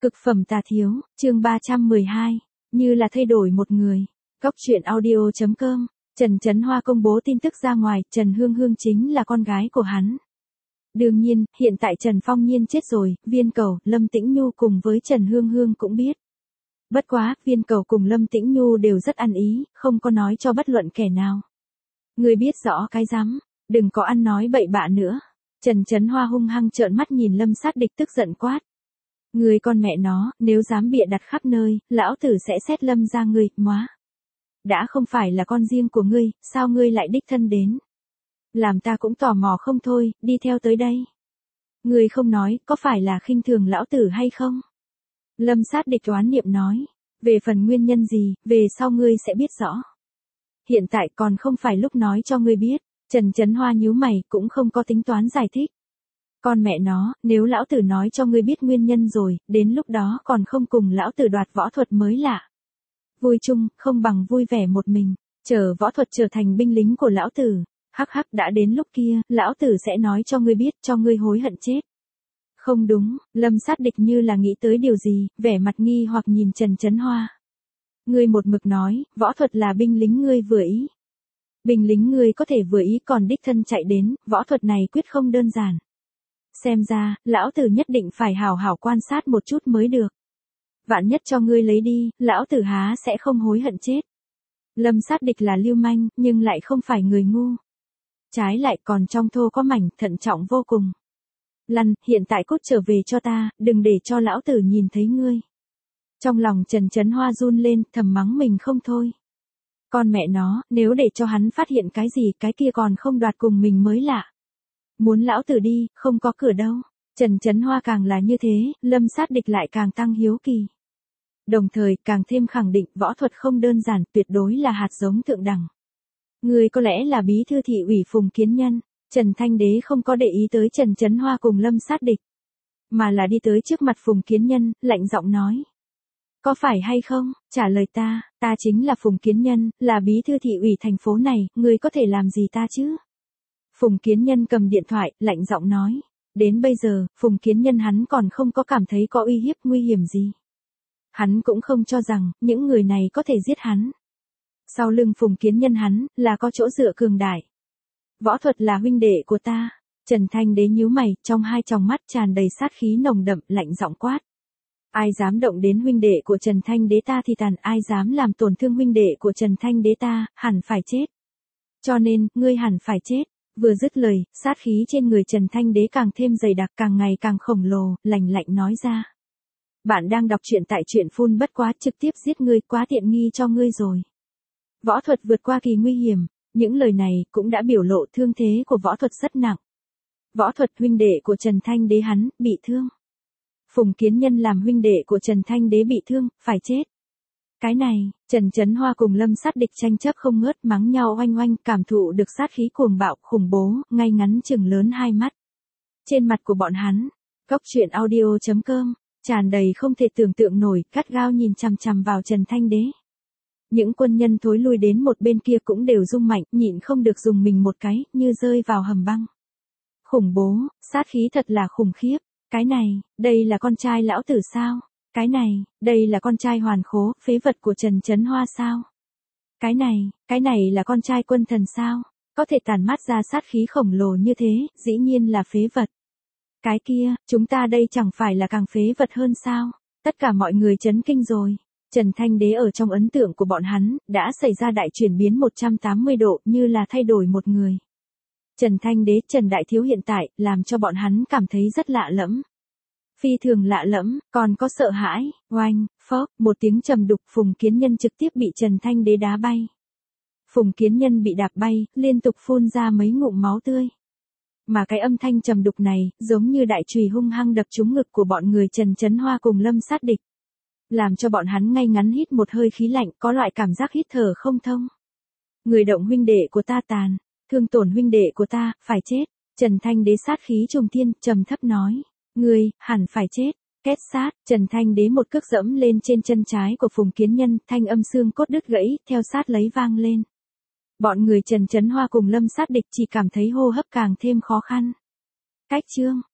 Cực phẩm tà thiếu, chương 312, như là thay đổi một người. Góc truyện audio.com, Trần Chấn Hoa công bố tin tức ra ngoài, Trần Hương Hương chính là con gái của hắn. Đương nhiên, hiện tại Trần Phong Nhiên chết rồi, Viên Cầu, Lâm Tĩnh Nhu cùng với Trần Hương Hương cũng biết. Bất quá, Viên Cầu cùng Lâm Tĩnh Nhu đều rất ăn ý, không có nói cho bất luận kẻ nào. Ngươi biết rõ cái rắm, đừng có ăn nói bậy bạ nữa. Trần Chấn Hoa hung hăng trợn mắt nhìn Lâm Sát Địch tức giận quát. Người con mẹ nó, nếu dám bịa đặt khắp nơi, lão tử sẽ xét Lâm ra ngươi, móa. Đã không phải là con riêng của ngươi, sao ngươi lại đích thân đến? Làm ta cũng tò mò không thôi, đi theo tới đây. Ngươi không nói, có phải là khinh thường lão tử hay không? Lâm Sát Địch oán niệm nói, về phần nguyên nhân gì, về sau ngươi sẽ biết rõ. Hiện tại còn không phải lúc nói cho ngươi biết. Trần Chấn Hoa nhíu mày, cũng không có tính toán giải thích. Con mẹ nó, nếu lão tử nói cho ngươi biết nguyên nhân rồi, đến lúc đó còn không cùng lão tử đoạt võ thuật mới lạ. Vui chung, không bằng vui vẻ một mình, chờ võ thuật trở thành binh lính của lão tử. Hắc hắc, đã đến lúc kia, lão tử sẽ nói cho ngươi biết, cho ngươi hối hận chết. Không đúng, Lâm Sát Địch như là nghĩ tới điều gì, vẻ mặt nghi hoặc nhìn Trần Chấn Hoa. Ngươi một mực nói, võ thuật là binh lính ngươi vừa ý. Binh lính ngươi có thể vừa ý còn đích thân chạy đến, võ thuật này quyết không đơn giản. Xem ra, lão tử nhất định phải hào hào quan sát một chút mới được. Vạn nhất cho ngươi lấy đi, lão tử há sẽ không hối hận chết. Lâm Sát Địch là lưu manh, nhưng lại không phải người ngu. Trái lại còn trong thô có mảnh, thận trọng vô cùng. Lăn, hiện tại cút trở về cho ta, đừng để cho lão tử nhìn thấy ngươi. Trong lòng Trần Chấn Hoa run lên, thầm mắng mình không thôi. Con mẹ nó, nếu để cho hắn phát hiện cái gì, cái kia còn không đoạt cùng mình mới lạ. Muốn lão tử đi, không có cửa đâu. Trần Chấn Hoa càng là như thế, Lâm Sát Địch lại càng tăng hiếu kỳ. Đồng thời, càng thêm khẳng định võ thuật không đơn giản, tuyệt đối là hạt giống thượng đẳng. Người có lẽ là bí thư thị ủy Phùng Kiến Nhân. Trần Thanh Đế không có để ý tới Trần Chấn Hoa cùng Lâm Sát Địch, mà là đi tới trước mặt Phùng Kiến Nhân, lạnh giọng nói. Có phải hay không, trả lời ta chính là Phùng Kiến Nhân, là bí thư thị ủy thành phố này, ngươi có thể làm gì ta chứ? Phùng Kiến Nhân cầm điện thoại, lạnh giọng nói. Đến bây giờ, Phùng Kiến Nhân hắn còn không có cảm thấy có uy hiếp nguy hiểm gì. Hắn cũng không cho rằng, những người này có thể giết hắn. Sau lưng Phùng Kiến Nhân hắn, là có chỗ dựa cường đại. Võ thuật là huynh đệ của ta. Trần Thanh Đế nhíu mày, trong hai tròng mắt tràn đầy sát khí nồng đậm, lạnh giọng quát. Ai dám động đến huynh đệ của Trần Thanh Đế ta thì tàn, ai dám làm tổn thương huynh đệ của Trần Thanh Đế ta, hẳn phải chết. Cho nên, ngươi hẳn phải chết. Vừa dứt lời, sát khí trên người Trần Thanh Đế càng thêm dày đặc, càng ngày càng khổng lồ, lạnh lạnh nói ra. Bạn đang đọc truyện tại truyện phun bất quá, trực tiếp giết ngươi, quá tiện nghi cho ngươi rồi. Võ thuật vượt qua kỳ nguy hiểm, những lời này cũng đã biểu lộ thương thế của võ thuật rất nặng. Võ thuật huynh đệ của Trần Thanh Đế hắn, bị thương. Phùng Kiến Nhân làm huynh đệ của Trần Thanh Đế bị thương, phải chết. Cái này, Trần Chấn Hoa cùng Lâm Sát Địch tranh chấp không ngớt, mắng nhau oanh oanh, cảm thụ được sát khí cuồng bạo, khủng bố, ngay ngắn chừng lớn hai mắt. Trên mặt của bọn hắn, góc truyện audio.com, tràn đầy không thể tưởng tượng nổi, gắt gao nhìn chằm chằm vào Trần Thanh Đế. Những quân nhân thối lui đến một bên kia cũng đều rung mạnh, nhịn không được dùng mình một cái, như rơi vào hầm băng. Khủng bố, sát khí thật là khủng khiếp. Cái này, đây là con trai lão tử sao? Cái này, đây là con trai hoàn khố, phế vật của Trần Chấn Hoa sao? Cái này là con trai quân thần sao? Có thể tản mát ra sát khí khổng lồ như thế, dĩ nhiên là phế vật. Cái kia, chúng ta đây chẳng phải là càng phế vật hơn sao? Tất cả mọi người chấn kinh rồi. Trần Thanh Đế ở trong ấn tượng của bọn hắn, đã xảy ra đại chuyển biến 180 độ, như là thay đổi một người. Trần Thanh Đế, Trần Đại Thiếu hiện tại, làm cho bọn hắn cảm thấy rất lạ lẫm. Phi thường lạ lẫm, còn có sợ hãi, oanh, phốc, một tiếng trầm đục, Phùng Kiến Nhân trực tiếp bị Trần Thanh Đế đá bay. Phùng Kiến Nhân bị đạp bay, liên tục phun ra mấy ngụm máu tươi. Mà cái âm thanh trầm đục này, giống như đại chùy hung hăng đập trúng ngực của bọn người Trần Chấn Hoa cùng Lâm Sát Địch. Làm cho bọn hắn ngay ngắn hít một hơi khí lạnh, có loại cảm giác hít thở không thông. Người động huynh đệ của ta tàn. Thương tổn huynh đệ của ta, phải chết. Trần Thanh Đế sát khí trùng thiên, trầm thấp nói. Ngươi, hẳn phải chết. Két sát, Trần Thanh Đế một cước dẫm lên trên chân trái của Phùng Kiến Nhân, thanh âm xương cốt đứt gãy, theo sát lấy vang lên. Bọn người Trần Chấn Hoa cùng Lâm Sát Địch chỉ cảm thấy hô hấp càng thêm khó khăn. Cách chương.